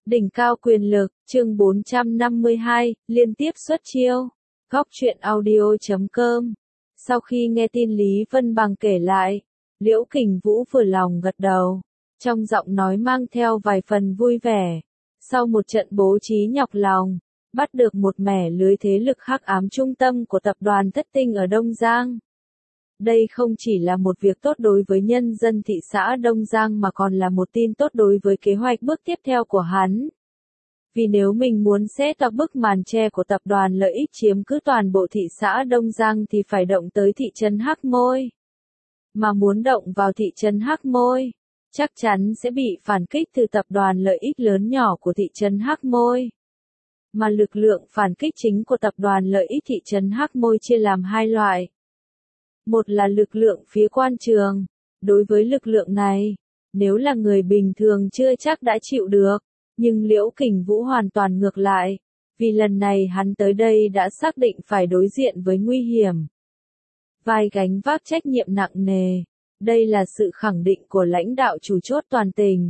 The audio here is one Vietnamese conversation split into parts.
Đỉnh cao quyền lực, chương 452, liên tiếp xuất chiêu. Góc truyện audio.com. Sau khi nghe tin Lý Vân Bằng kể lại, Liễu Kình Vũ vừa lòng gật đầu, trong giọng nói mang theo vài phần vui vẻ. Sau một trận bố trí nhọc lòng, bắt được một mẻ lưới thế lực hắc ám trung tâm của tập đoàn Thất Tinh ở Đông Giang. Đây không chỉ là một việc tốt đối với nhân dân thị xã Đông Giang mà còn là một tin tốt đối với kế hoạch bước tiếp theo của hắn. Vì nếu mình muốn set up bức màn che của tập đoàn lợi ích chiếm cứ toàn bộ thị xã Đông Giang thì phải động tới thị trấn Hắc Môi. Mà muốn động vào thị trấn Hắc Môi, chắc chắn sẽ bị phản kích từ tập đoàn lợi ích lớn nhỏ của thị trấn Hắc Môi. Mà lực lượng phản kích chính của tập đoàn lợi ích thị trấn Hắc Môi chia làm hai loại. Một là lực lượng phía quan trường. Đối với lực lượng này, nếu là người bình thường chưa chắc đã chịu được, nhưng Liễu Kình Vũ hoàn toàn ngược lại, vì lần này hắn tới đây đã xác định phải đối diện với nguy hiểm. Vai gánh vác trách nhiệm nặng nề, đây là sự khẳng định của lãnh đạo chủ chốt toàn tỉnh.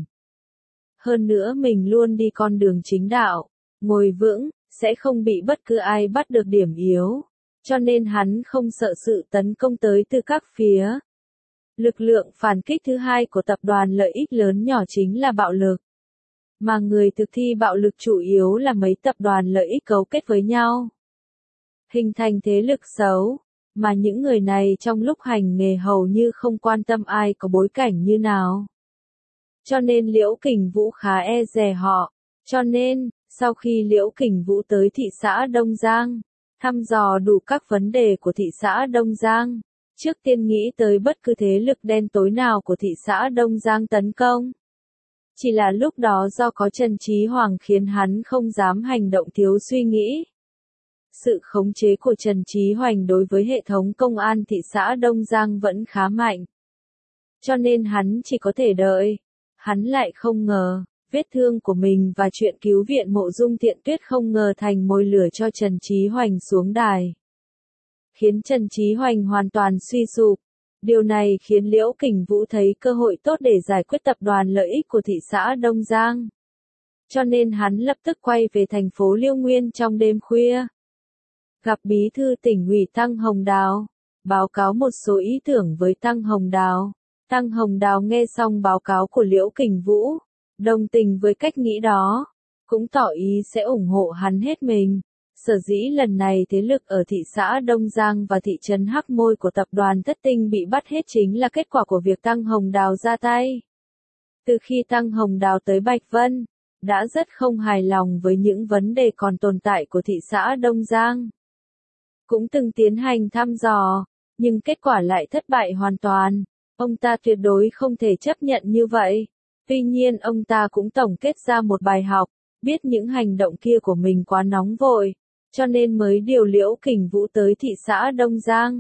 Hơn nữa mình luôn đi con đường chính đạo, ngồi vững, sẽ không bị bất cứ ai bắt được điểm yếu. Cho nên hắn không sợ sự tấn công tới từ các phía. Lực lượng phản kích thứ hai của tập đoàn lợi ích lớn nhỏ chính là bạo lực. Mà người thực thi bạo lực chủ yếu là mấy tập đoàn lợi ích cấu kết với nhau. Hình thành thế lực xấu, mà những người này trong lúc hành nghề hầu như không quan tâm ai có bối cảnh như nào. Cho nên Liễu Kình Vũ khá e dè họ. Cho nên, sau khi Liễu Kình Vũ tới thị xã Đông Giang, thăm dò đủ các vấn đề của thị xã Đông Giang, trước tiên nghĩ tới bất cứ thế lực đen tối nào của thị xã Đông Giang tấn công. Chỉ là lúc đó do có Trần Chí Hoàng khiến hắn không dám hành động thiếu suy nghĩ. Sự khống chế của Trần Chí Hoành đối với hệ thống công an thị xã Đông Giang vẫn khá mạnh. Cho nên hắn chỉ có thể đợi. Hắn lại không ngờ, vết thương của mình và chuyện cứu viện Mộ Dung Thiện Tuyết không ngờ thành mồi lửa cho Trần Chí Hoành xuống đài. Khiến Trần Chí Hoành hoàn toàn suy sụp. Điều này khiến Liễu Kình Vũ thấy cơ hội tốt để giải quyết tập đoàn lợi ích của thị xã Đông Giang. Cho nên hắn lập tức quay về thành phố Liêu Nguyên trong đêm khuya. Gặp bí thư tỉnh ủy Tăng Hồng Đào, báo cáo một số ý tưởng với Tăng Hồng Đào. Tăng Hồng Đào nghe xong báo cáo của Liễu Kình Vũ, đồng tình với cách nghĩ đó, cũng tỏ ý sẽ ủng hộ hắn hết mình. Sở dĩ lần này thế lực ở thị xã Đông Giang và thị trấn Hắc Môi của tập đoàn Thất Tinh bị bắt hết chính là kết quả của việc Tăng Hồng Đào ra tay. Từ khi Tăng Hồng Đào tới Bạch Vân, đã rất không hài lòng với những vấn đề còn tồn tại của thị xã Đông Giang. Cũng từng tiến hành thăm dò, nhưng kết quả lại thất bại hoàn toàn. Ông ta tuyệt đối không thể chấp nhận như vậy. Tuy nhiên ông ta cũng tổng kết ra một bài học, biết những hành động kia của mình quá nóng vội, cho nên mới điều Liễu Kình Vũ tới thị xã Đông Giang.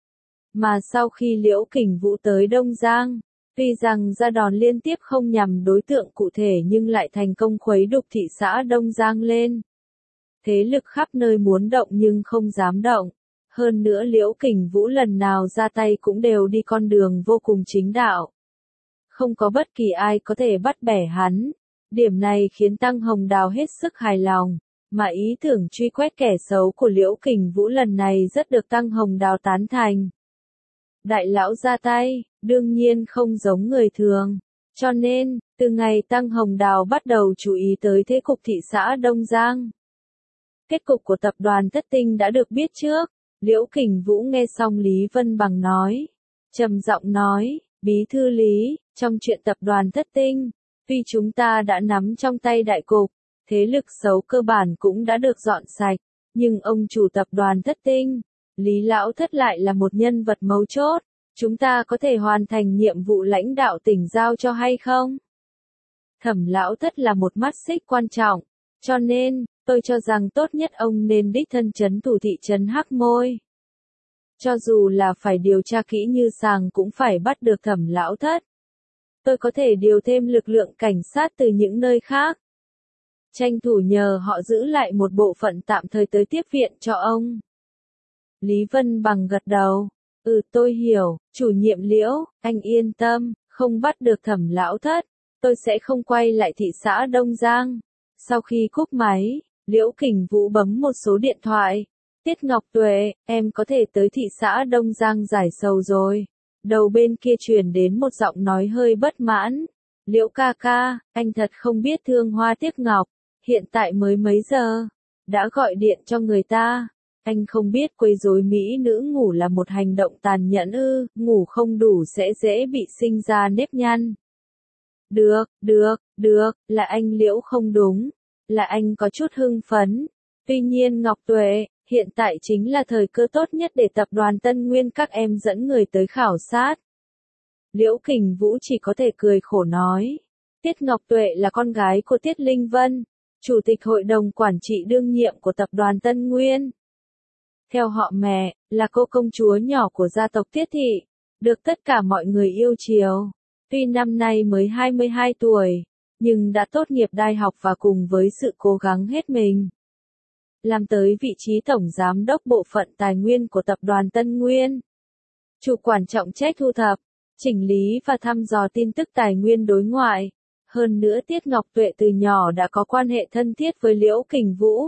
Mà sau khi Liễu Kình Vũ tới Đông Giang, tuy rằng ra đòn liên tiếp không nhằm đối tượng cụ thể nhưng lại thành công khuấy đục thị xã Đông Giang lên. Thế lực khắp nơi muốn động nhưng không dám động. Hơn nữa Liễu Kình Vũ lần nào ra tay cũng đều đi con đường vô cùng chính đạo. Không có bất kỳ ai có thể bắt bẻ hắn. Điểm này khiến Tăng Hồng Đào hết sức hài lòng, mà ý tưởng truy quét kẻ xấu của Liễu Kình Vũ lần này rất được Tăng Hồng Đào tán thành. Đại lão ra tay, đương nhiên không giống người thường. Cho nên, từ ngày Tăng Hồng Đào bắt đầu chú ý tới thế cục thị xã Đông Giang. Kết cục của tập đoàn Thất Tinh đã được biết trước. Liễu Kình Vũ nghe xong Lý Vân Bằng nói, trầm giọng nói, bí thư Lý, trong chuyện tập đoàn Thất Tinh, tuy chúng ta đã nắm trong tay đại cục, thế lực xấu cơ bản cũng đã được dọn sạch, nhưng ông chủ tập đoàn Thất Tinh, Lý Lão Thất lại là một nhân vật mấu chốt, chúng ta có thể hoàn thành nhiệm vụ lãnh đạo tỉnh giao cho hay không? Thẩm Lão Thất là một mắt xích quan trọng, cho nên, tôi cho rằng tốt nhất ông nên đích thân trấn thủ thị trấn Hắc Môi. Cho dù là phải điều tra kỹ như sàng cũng phải bắt được Thẩm Lão Thất. Tôi có thể điều thêm lực lượng cảnh sát từ những nơi khác. Tranh thủ nhờ họ giữ lại một bộ phận tạm thời tới tiếp viện cho ông. Lý Vân Bằng gật đầu. Tôi hiểu, chủ nhiệm Liễu, anh yên tâm, không bắt được Thẩm Lão Thất. Tôi sẽ không quay lại thị xã Đông Giang. Sau khi cúp máy, Liễu Kình Vũ bấm một số điện thoại. Tiết Ngọc Tuệ, em có thể tới thị xã Đông Giang giải sầu rồi. Đầu bên kia truyền đến một giọng nói hơi bất mãn. Liễu ca ca, anh thật không biết thương hoa tiếc ngọc. Hiện tại mới mấy giờ? Đã gọi điện cho người ta. Anh không biết quấy rối mỹ nữ ngủ là một hành động tàn nhẫn ư, ngủ không đủ sẽ dễ bị sinh ra nếp nhăn. Được, là anh Liễu không đúng. Là anh có chút hưng phấn. Tuy nhiên Ngọc Tuệ, hiện tại chính là thời cơ tốt nhất để tập đoàn Tân Nguyên các em dẫn người tới khảo sát. Liễu Kình Vũ chỉ có thể cười khổ nói. Tiết Ngọc Tuệ là con gái của Tiết Linh Vân, chủ tịch hội đồng quản trị đương nhiệm của tập đoàn Tân Nguyên. Theo họ mẹ, là cô công chúa nhỏ của gia tộc Tiết Thị, được tất cả mọi người yêu chiều. Tuy năm nay mới 22 tuổi, nhưng đã tốt nghiệp đại học và cùng với sự cố gắng hết mình, làm tới vị trí tổng giám đốc bộ phận tài nguyên của tập đoàn Tân Nguyên. Chủ quản trọng trách thu thập, chỉnh lý và thăm dò tin tức tài nguyên đối ngoại. Hơn nữa Tiết Ngọc Tuệ từ nhỏ đã có quan hệ thân thiết với Liễu Kình Vũ.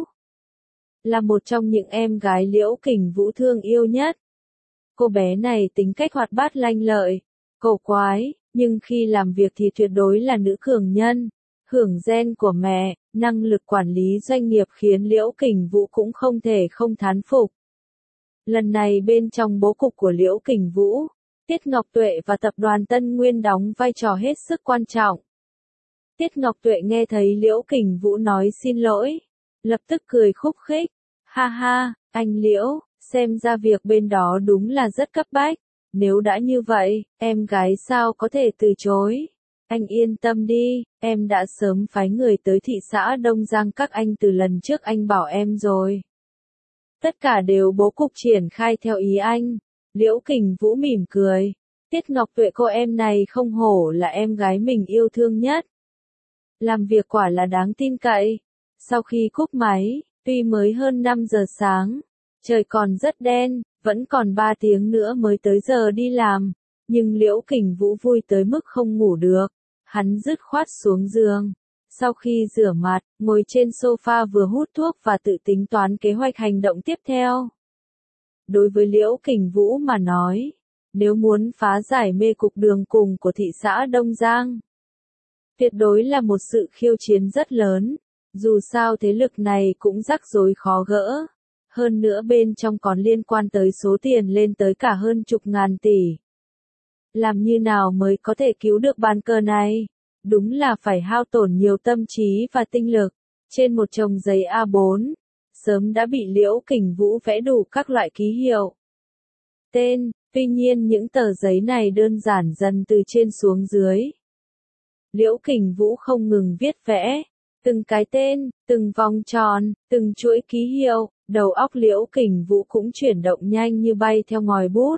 Là một trong những em gái Liễu Kình Vũ thương yêu nhất. Cô bé này tính cách hoạt bát lanh lợi, cổ quái, nhưng khi làm việc thì tuyệt đối là nữ cường nhân. Hưởng gen của mẹ, năng lực quản lý doanh nghiệp khiến Liễu Kình Vũ cũng không thể không thán phục. Lần này bên trong bố cục của Liễu Kình Vũ, Tiết Ngọc Tuệ và tập đoàn Tân Nguyên đóng vai trò hết sức quan trọng. Tiết Ngọc Tuệ nghe thấy Liễu Kình Vũ nói xin lỗi, lập tức cười khúc khích. Ha ha, anh Liễu, xem ra việc bên đó đúng là rất cấp bách. Nếu đã như vậy, em gái sao có thể từ chối. Anh yên tâm đi, em đã sớm phái người tới thị xã Đông Giang các anh từ lần trước anh bảo em rồi. Tất cả đều bố cục triển khai theo ý anh. Liễu Kình Vũ mỉm cười. Tiết Ngọc Tuệ cô em này không hổ là em gái mình yêu thương nhất. Làm việc quả là đáng tin cậy. Sau khi cúp máy, tuy mới hơn 5 giờ sáng, trời còn rất đen, vẫn còn 3 tiếng nữa mới tới giờ đi làm. Nhưng Liễu Kình Vũ vui tới mức không ngủ được. Hắn dứt khoát xuống giường. Sau khi rửa mặt, ngồi trên sofa vừa hút thuốc và tự tính toán kế hoạch hành động tiếp theo. Đối với Liễu Kình Vũ mà nói, nếu muốn phá giải mê cục đường cùng của thị xã Đông Giang, tuyệt đối là một sự khiêu chiến rất lớn. Dù sao thế lực này cũng rắc rối khó gỡ. Hơn nữa bên trong còn liên quan tới số tiền lên tới cả hơn chục ngàn tỷ. Làm như nào mới có thể cứu được bàn cờ này? Đúng là phải hao tổn nhiều tâm trí và tinh lực. Trên một chồng giấy A4, sớm đã bị Liễu Kình Vũ vẽ đủ các loại ký hiệu. Tên, tuy nhiên những tờ giấy này đơn giản dần từ trên xuống dưới. Liễu Kình Vũ không ngừng viết vẽ, từng cái tên, từng vòng tròn, từng chuỗi ký hiệu, đầu óc Liễu Kình Vũ cũng chuyển động nhanh như bay theo ngòi bút.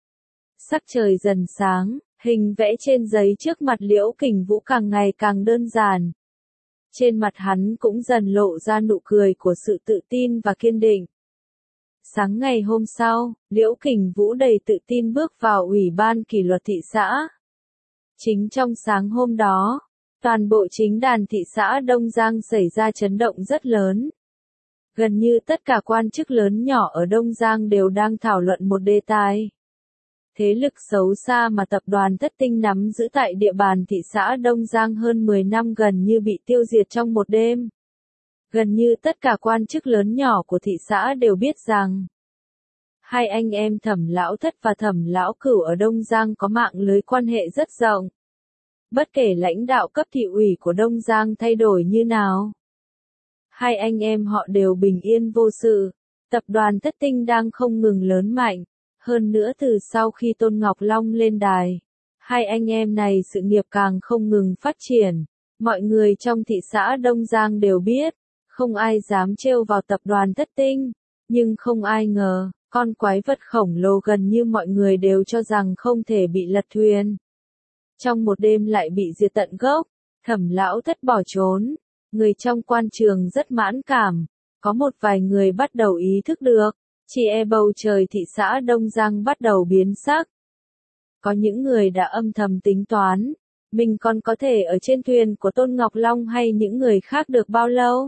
Sắc trời dần sáng, hình vẽ trên giấy trước mặt Liễu Kình Vũ càng ngày càng đơn giản. Trên mặt hắn cũng dần lộ ra nụ cười của sự tự tin và kiên định. Sáng ngày hôm sau, Liễu Kình Vũ đầy tự tin bước vào Ủy ban kỷ luật thị xã. Chính trong sáng hôm đó, toàn bộ chính đàn thị xã Đông Giang xảy ra chấn động rất lớn. Gần như tất cả quan chức lớn nhỏ ở Đông Giang đều đang thảo luận một đề tài. Thế lực xấu xa mà tập đoàn Thất Tinh nắm giữ tại địa bàn thị xã Đông Giang hơn 10 năm gần như bị tiêu diệt trong một đêm. Gần như tất cả quan chức lớn nhỏ của thị xã đều biết rằng hai anh em Thẩm Lão Thất và Thẩm Lão Cửu ở Đông Giang có mạng lưới quan hệ rất rộng. Bất kể lãnh đạo cấp thị ủy của Đông Giang thay đổi như nào, hai anh em họ đều bình yên vô sự. Tập đoàn Thất Tinh đang không ngừng lớn mạnh. Hơn nữa từ sau khi Tôn Ngọc Long lên đài, hai anh em này sự nghiệp càng không ngừng phát triển. Mọi người trong thị xã Đông Giang đều biết, không ai dám trêu vào tập đoàn Thất Tinh. Nhưng không ai ngờ, con quái vật khổng lồ gần như mọi người đều cho rằng không thể bị lật thuyền. Trong một đêm lại bị diệt tận gốc, Thẩm Lão Thất bỏ trốn. Người trong quan trường rất mãn cảm. Có một vài người bắt đầu ý thức được. Chỉ bầu trời thị xã Đông Giang bắt đầu biến sắc. Có những người đã âm thầm tính toán, mình còn có thể ở trên thuyền của Tôn Ngọc Long hay những người khác được bao lâu?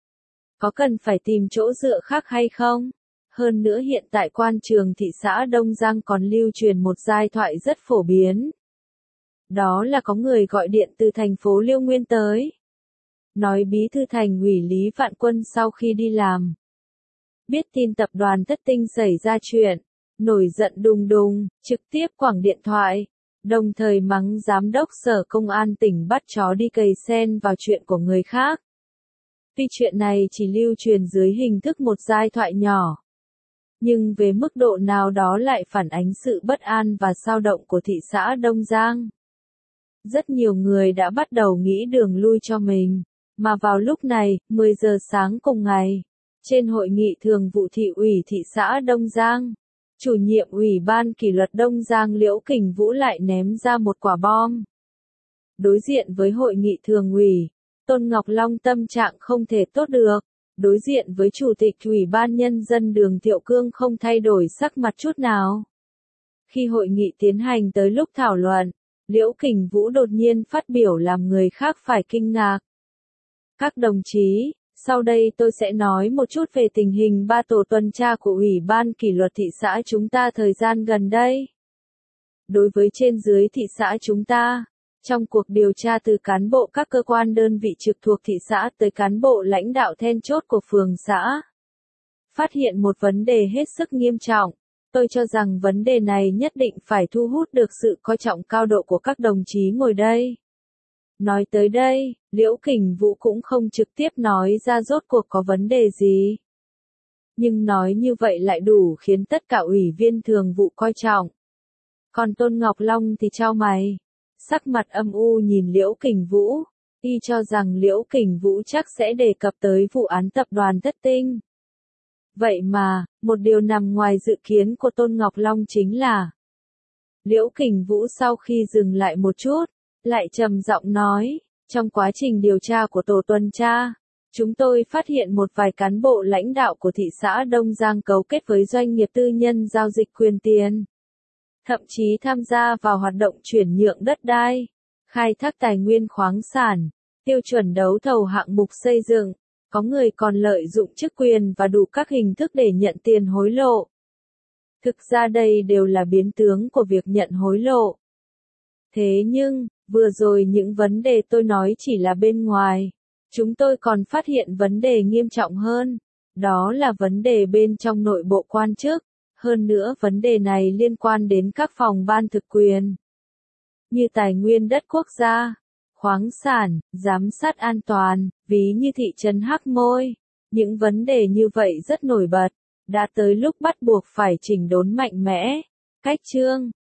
Có cần phải tìm chỗ dựa khác hay không? Hơn nữa hiện tại quan trường thị xã Đông Giang còn lưu truyền một giai thoại rất phổ biến. Đó là có người gọi điện từ thành phố Liêu Nguyên tới. Nói bí thư thành ủy Lý Vạn Quân sau khi đi làm. Biết tin tập đoàn Thất Tinh xảy ra chuyện. Nổi giận đùng đùng, trực tiếp quẳng điện thoại. Đồng thời mắng giám đốc sở công an tỉnh bắt chó đi cày sen vào chuyện của người khác. Tuy chuyện này chỉ lưu truyền dưới hình thức một giai thoại nhỏ. Nhưng về mức độ nào đó lại phản ánh sự bất an và xao động của thị xã Đông Giang. Rất nhiều người đã bắt đầu nghĩ đường lui cho mình. Mà vào lúc này, 10 giờ sáng cùng ngày, trên hội nghị thường vụ thị ủy thị xã Đông Giang, chủ nhiệm Ủy ban kỷ luật Đông Giang Liễu Kình Vũ lại ném ra một quả bom. Đối diện với hội nghị thường ủy, Tôn Ngọc Long tâm trạng không thể tốt được. Đối diện với Chủ tịch Ủy ban Nhân dân Đường Thiệu Cương không thay đổi sắc mặt chút nào. Khi hội nghị tiến hành tới lúc thảo luận, Liễu Kình Vũ đột nhiên phát biểu làm người khác phải kinh ngạc. Các đồng chí, sau đây tôi sẽ nói một chút về tình hình 3 tổ tuần tra của Ủy ban kỷ luật thị xã chúng ta thời gian gần đây. Đối với trên dưới thị xã chúng ta, trong cuộc điều tra từ cán bộ các cơ quan đơn vị trực thuộc thị xã tới cán bộ lãnh đạo then chốt của phường xã, phát hiện một vấn đề hết sức nghiêm trọng. Tôi cho rằng vấn đề này nhất định phải thu hút được sự coi trọng cao độ của các đồng chí ngồi đây. Nói tới đây, Liễu Kình Vũ cũng không trực tiếp nói ra rốt cuộc có vấn đề gì. Nhưng nói như vậy lại đủ khiến tất cả ủy viên thường vụ coi trọng. Còn Tôn Ngọc Long thì chau mày, sắc mặt âm u nhìn Liễu Kình Vũ, y cho rằng Liễu Kình Vũ chắc sẽ đề cập tới vụ án tập đoàn Thất Tinh. Vậy mà, một điều nằm ngoài dự kiến của Tôn Ngọc Long chính là Liễu Kình Vũ sau khi dừng lại một chút, lại trầm giọng nói, trong quá trình điều tra của tổ tuần tra, chúng tôi phát hiện một vài cán bộ lãnh đạo của thị xã Đông Giang cấu kết với doanh nghiệp tư nhân giao dịch quyền tiền. Thậm chí tham gia vào hoạt động chuyển nhượng đất đai, khai thác tài nguyên khoáng sản, tiêu chuẩn đấu thầu hạng mục xây dựng, có người còn lợi dụng chức quyền và đủ các hình thức để nhận tiền hối lộ. Thực ra đây đều là biến tướng của việc nhận hối lộ. Thế nhưng, vừa rồi những vấn đề tôi nói chỉ là bên ngoài. Chúng tôi còn phát hiện vấn đề nghiêm trọng hơn. Đó là vấn đề bên trong nội bộ quan chức. Hơn nữa vấn đề này liên quan đến các phòng ban thực quyền. Như tài nguyên đất quốc gia, khoáng sản, giám sát an toàn, ví như thị trấn Hắc Môi. Những vấn đề như vậy rất nổi bật. Đã tới lúc bắt buộc phải chỉnh đốn mạnh mẽ. Cách chương